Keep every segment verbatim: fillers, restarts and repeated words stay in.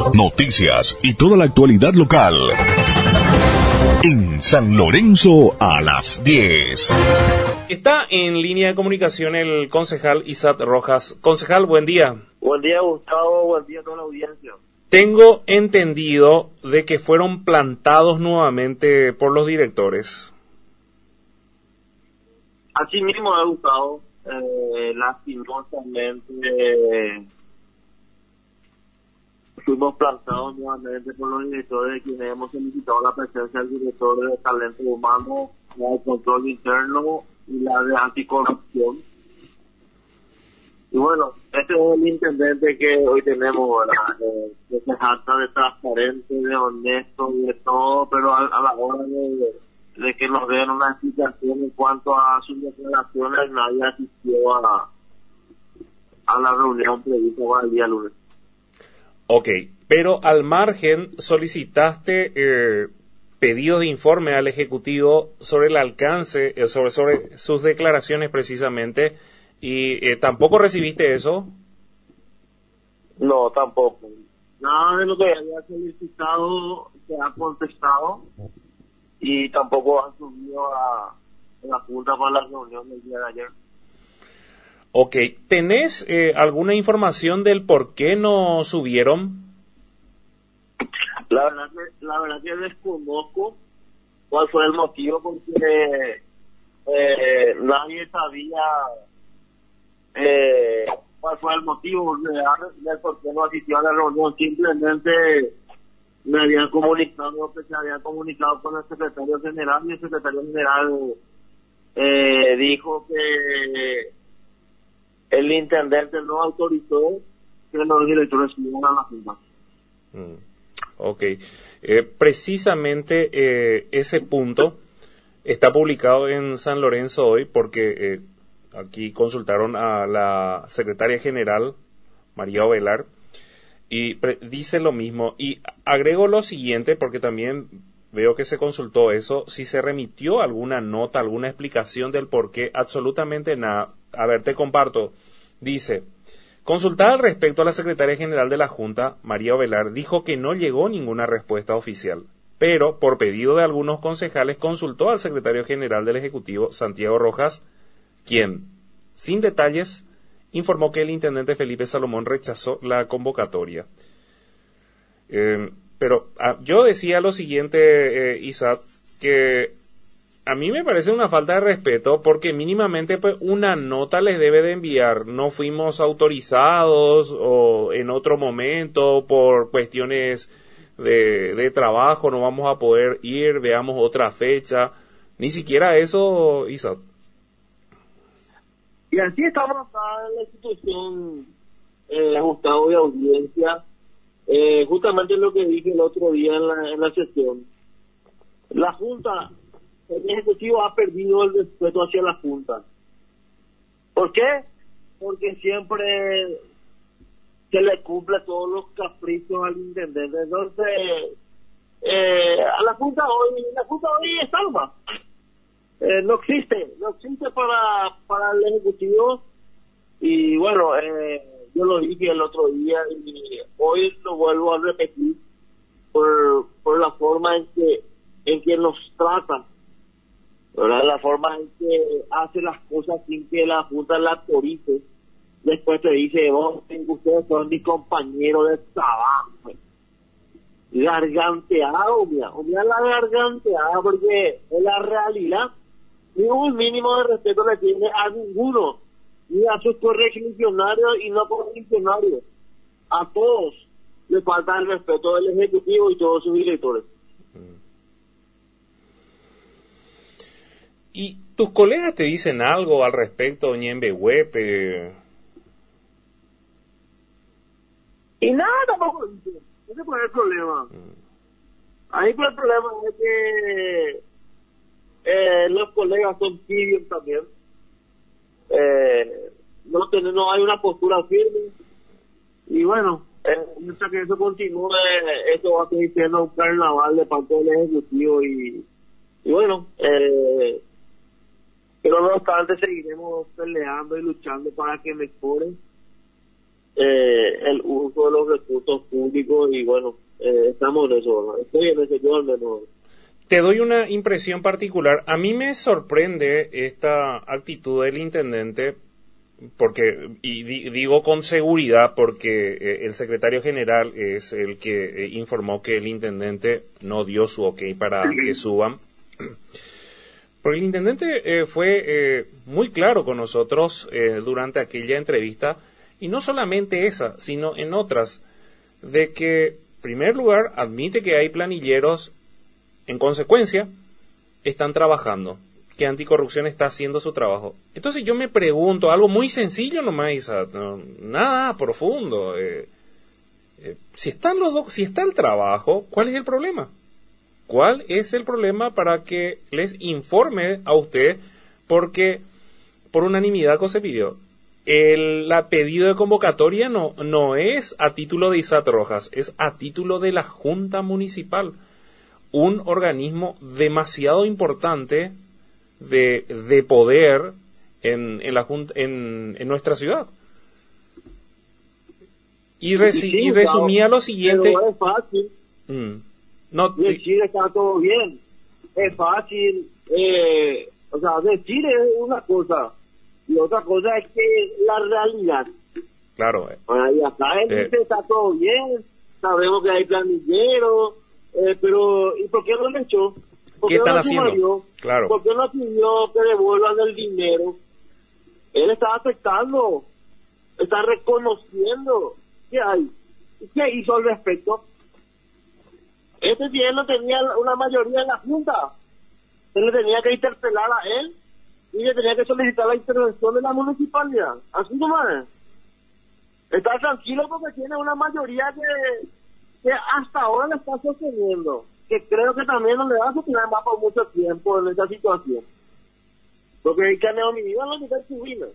Noticias y toda la actualidad local. En San Lorenzo a las diez. Está en línea de comunicación el concejal Isaac Rojas. Concejal, buen día. Buen día, Gustavo. Buen día a toda la audiencia. Tengo entendido de que fueron plantados nuevamente por los directores. Así mismo, Gustavo. Eh, lastimosamente eh, fuimos plantados nuevamente por los directores, de quienes hemos solicitado la presencia del director de talento humano, la de control interno y la de anticorrupción. Y bueno, este es el intendente que hoy tenemos, ¿verdad? Eh, que se jacta de transparente, de honesto y de todo, pero a, a la hora de, de que nos den una explicación en cuanto a sus declaraciones, nadie asistió a, a la reunión prevista para el día lunes. Ok, pero al margen solicitaste eh, pedidos de informe al Ejecutivo sobre el alcance, eh, sobre, sobre sus declaraciones precisamente, y eh, tampoco recibiste eso. No, tampoco. Nada de lo que había solicitado se ha contestado y tampoco han subido a, a la Junta para la reunión del día de ayer. Ok, ¿tenés eh, alguna información del por qué no subieron? La verdad que, la verdad que desconozco cuál fue el motivo, porque eh, nadie sabía eh, cuál fue el motivo real de por qué no asistió a la reunión. Simplemente me habían comunicado que se habían comunicado con el secretario general y el secretario general eh, dijo que el intendente no autorizó que los directores subieran a la Junta. Mm, ok. Eh, precisamente eh, ese punto está publicado en San Lorenzo hoy porque eh, aquí consultaron a la secretaria general, María Ovelar, y pre- dice lo mismo. Y agrego lo siguiente porque también veo que se consultó eso, si se remitió alguna nota, alguna explicación del por qué, absolutamente nada. A ver, te comparto. Dice, consultada al respecto a la secretaria general de la Junta, María Ovelar, dijo que no llegó ninguna respuesta oficial, pero por pedido de algunos concejales consultó al secretario general del Ejecutivo, Santiago Rojas, quien, sin detalles, informó que el intendente Felipe Salomón rechazó la convocatoria. Eh, pero ah, yo decía lo siguiente, eh, Isaac, que a mí me parece una falta de respeto porque mínimamente pues, una nota les debe de enviar. No fuimos autorizados o en otro momento por cuestiones de, de trabajo no vamos a poder ir, veamos otra fecha. Ni siquiera eso, Isaac. Y así estamos acá en la institución, eh, Gustavo, de audiencia. Eh, justamente lo que dije el otro día en la, en la sesión. La Junta, el Ejecutivo ha perdido el respeto hacia la Junta. ¿Por qué? Porque siempre se le cumple todos los caprichos al intendente. Entonces, eh, a la Junta hoy, la Junta hoy es salva. Eh, no existe, no existe para, para el Ejecutivo. Y bueno, eh, yo lo dije el otro día y hoy lo vuelvo a repetir por, por la forma en que, en que nos tratan. ¿Verdad? La forma en que hace las cosas sin que la Junta la autorice. Después te dice, vos, ustedes son mis compañeros de trabajo. Garganteado, mira, mira la garganteada, porque es la realidad. Ni un mínimo de respeto le tiene a ninguno, ni a sus correligionarios y no correligionarios. A todos le falta el respeto del Ejecutivo y todos sus directores. ¿Y tus colegas te dicen algo al respecto, Ñembe Huepe? Y nada, tampoco dice. Ese fue el problema. Mm. Ahí fue el problema, es que eh, los colegas son tibios también. Eh, no, ten, no hay una postura firme. Y bueno, eh, mientras que eso continúe, esto va a seguir siendo un carnaval de parte del Ejecutivo. Y, y bueno, eh, pero no obstante seguiremos peleando y luchando para que mejore. Eh, el uso de los recursos públicos y bueno, eh, estamos en eso, ¿no? Estoy en ese yo al menos. Te doy una impresión particular. A mí me sorprende esta actitud del intendente, porque, y di, digo con seguridad, porque eh, el secretario general es el que eh, informó que el intendente no dio su ok para que suban. Porque el intendente eh, fue eh, muy claro con nosotros eh, durante aquella entrevista, y no solamente esa, sino en otras, de que, en primer lugar, admite que hay planilleros. En consecuencia, están trabajando, que Anticorrupción está haciendo su trabajo. Entonces yo me pregunto, algo muy sencillo nomás, Isa, no, nada profundo. Eh, eh, si están los dos, si está el trabajo, ¿cuál es el problema? ¿Cuál es el problema para que les informe a usted? Porque por unanimidad se pidió. El la pedido de convocatoria no, no es a título de Isat Rojas, es a título de la Junta Municipal. Un organismo demasiado importante de, de poder en, en, la junta, en, en nuestra ciudad. Y, resi, sí, y resumía claro, lo siguiente. Pero es fácil. Mm, no, decir está todo bien. Es fácil. Eh, o sea, decir es una cosa. Y otra cosa es que la realidad. Claro. Eh, bueno, y acá él eh, dice está todo bien. Sabemos que hay planilleros. Eh, pero, ¿y por qué no le echó? ¿Por ¿Qué están no haciendo? Sumarió? Claro. ¿Por qué no pidió que devuelvan el dinero? Él está aceptando, está reconociendo. ¿Qué hay? ¿Qué hizo al respecto? Este bien no tenía una mayoría en la Junta. Él le tenía que interpelar a él y le tenía que solicitar la intervención de la municipalidad. Así nomás. Está tranquilo porque tiene una mayoría que... que hasta ahora le está sosteniendo, que creo que también no le va a sostener más por mucho tiempo en esta situación. Porque el caneo mi vida no le da su vida.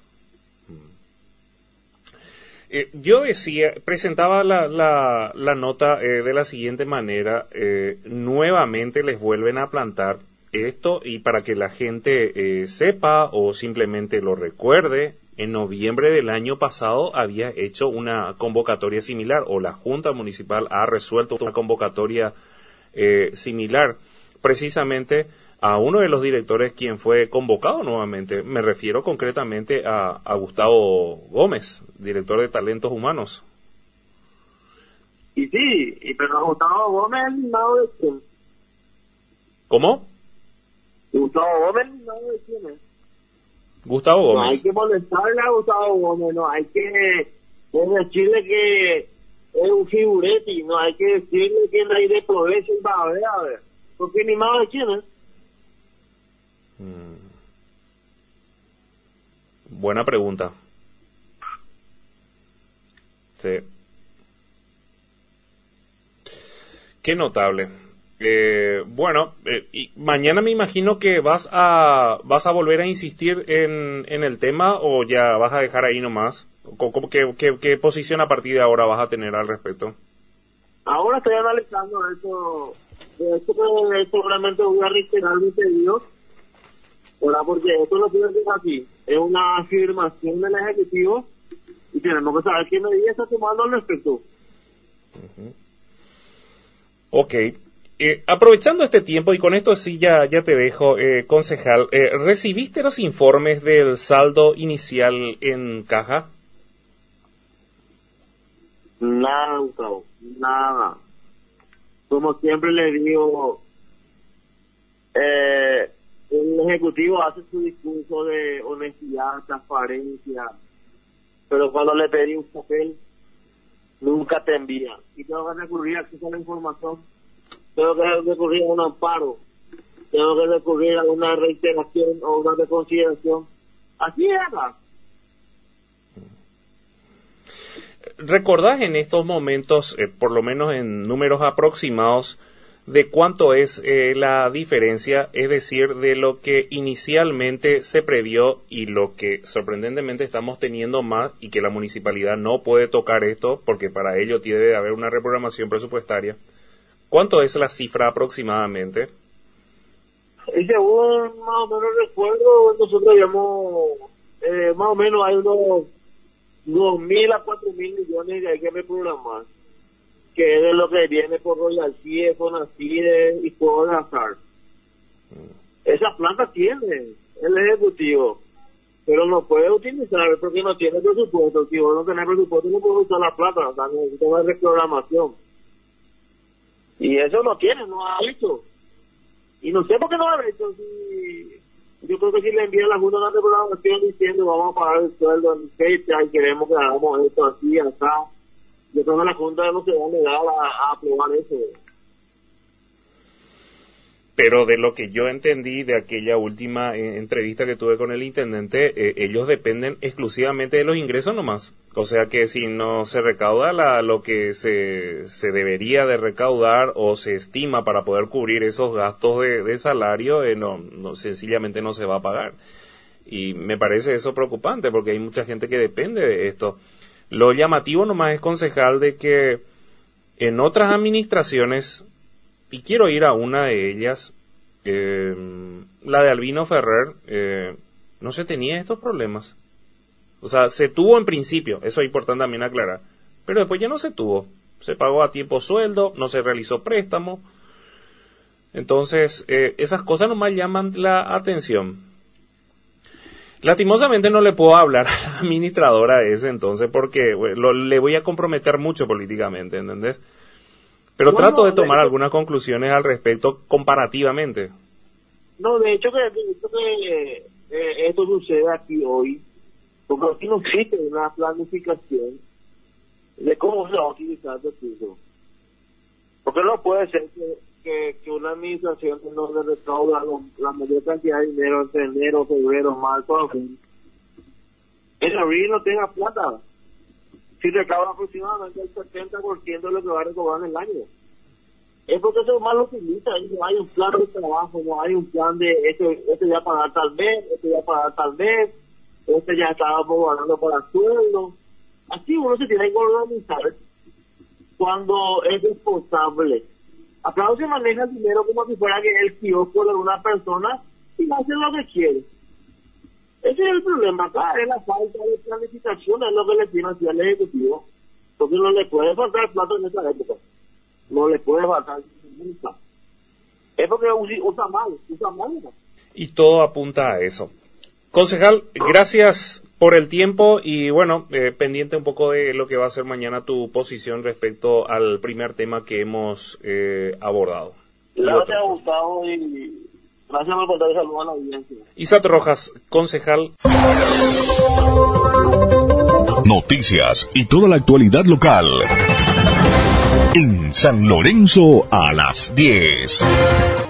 Eh, yo decía, presentaba la, la, la nota eh, de la siguiente manera, eh, nuevamente les vuelven a plantar esto, y para que la gente eh, sepa o simplemente lo recuerde, en noviembre del año pasado había hecho una convocatoria similar, o la Junta Municipal ha resuelto una convocatoria eh, similar, precisamente a uno de los directores quien fue convocado nuevamente. Me refiero concretamente a, a Gustavo Gómez, director de Talentos Humanos. Y sí, y pero Gustavo Gómez es el lado de quién. ¿Cómo? Gustavo Gómez es el lado de quién es. Gustavo Gómez. No hay que molestarle a Gustavo Gómez, no hay que decirle que es un figuretti, no hay que decirle que no hay de provecho y va a ver, a ver, porque ni más de quién es. Hmm. Buena pregunta. Sí. Qué notable. Eh, bueno, eh, y mañana me imagino que vas a vas a volver a insistir en, en el tema, o ya vas a dejar ahí nomás. ¿Cómo, qué, qué, ¿Qué posición a partir de ahora vas a tener al respecto? Ahora estoy analizando eso. De hecho, que seguramente voy a reiterar mi pedido, porque esto no tiene que ser así. Es una afirmación del Ejecutivo y tenemos que saber qué medidas está tomando al respecto. Uh-huh. Ok. Eh, aprovechando este tiempo, y con esto sí ya, ya te dejo, eh, concejal, eh, ¿recibiste los informes del saldo inicial en caja? Nada, Gustavo, nada. Como siempre le digo, eh, el Ejecutivo hace su discurso de honestidad, transparencia, pero cuando le pedí un papel, nunca te envía. Y tengo que recurrir a acceso a la información. Tengo que recurrir a un amparo, tengo que recurrir a una reiteración o una reconsideración. Así era. ¿Recordás en estos momentos, eh, por lo menos en números aproximados, de cuánto es eh, la diferencia, es decir, de lo que inicialmente se previó y lo que sorprendentemente estamos teniendo más, y que la municipalidad no puede tocar esto porque para ello debe de haber una reprogramación presupuestaria? ¿Cuánto es la cifra aproximadamente? Y según más o menos recuerdo, nosotros habíamos, eh, más o menos hay unos dos mil a cuatro mil millones que hay que reprogramar, que es de lo que viene por royalties, Fonacides y juegos de azar. Esa planta tiene el ejecutivo, pero no puede utilizar porque no tiene presupuesto. Si vos no tenés presupuesto, no puedes usar la plata, o sea, necesita una reprogramación. Y eso no tiene, no ha hecho. Y no sé por qué no ha hecho. Si, yo creo que si le envían a la Junta una reprogramación diciendo vamos a pagar el sueldo en fecha y queremos que hagamos esto así, acá, yo creo que la Junta no se va a negar a, a aprobar eso. Pero de lo que yo entendí de aquella última eh, entrevista que tuve con el intendente, eh, ellos dependen exclusivamente de los ingresos nomás. O sea que si no se recauda la, lo que se, se debería de recaudar o se estima para poder cubrir esos gastos de, de salario, eh, no, no, sencillamente no se va a pagar. Y me parece eso preocupante porque hay mucha gente que depende de esto. Lo llamativo nomás es, concejal, de que en otras administraciones, y quiero ir a una de ellas, eh, la de Albino Ferrer, eh, no se tenía estos problemas. O sea, se tuvo en principio, eso es importante también aclarar, pero después ya no se tuvo. Se pagó a tiempo sueldo, no se realizó préstamo. Entonces, eh, esas cosas nomás llaman la atención. Lastimosamente no le puedo hablar a la administradora de ese entonces porque bueno, lo, le voy a comprometer mucho políticamente, ¿entendés? Pero no, trato no, de tomar de hecho, algunas conclusiones al respecto comparativamente. No, de hecho que, de hecho que eh, esto sucede aquí hoy, porque aquí no existe una planificación de cómo se va a utilizar el recurso. Porque no puede ser que, que, que una administración no le recauda la mayor cantidad de dinero entre enero, febrero, marzo, abril. En abril no tenga plata. Si recauda aproximadamente el setenta por ciento de lo que va a recaudar en el año. Es porque eso mal lo utiliza, y no hay un plan de trabajo, no hay un plan de este, este ya pagar tal vez, este ya pagar tal vez, este ya estaba guardando para sueldo. Así uno se tiene que organizar cuando es responsable. Acá se maneja el dinero como si fuera que el kiosco de una persona y hace lo que quiere. Ese es el problema acá, es la falta de planificación, es lo que le tiene hacia el Ejecutivo, porque no le puede faltar plata en esa época, no le puede faltar nunca. Es porque usa mal, usa mal. Y todo apunta a eso. Concejal, gracias por el tiempo y bueno, eh, pendiente un poco de lo que va a ser mañana tu posición respecto al primer tema que hemos eh, abordado. Gracias, Gustavo, y gracias por contar saludos a la audiencia. Isaac Rojas, concejal. Noticias y toda la actualidad local. En San Lorenzo a las diez.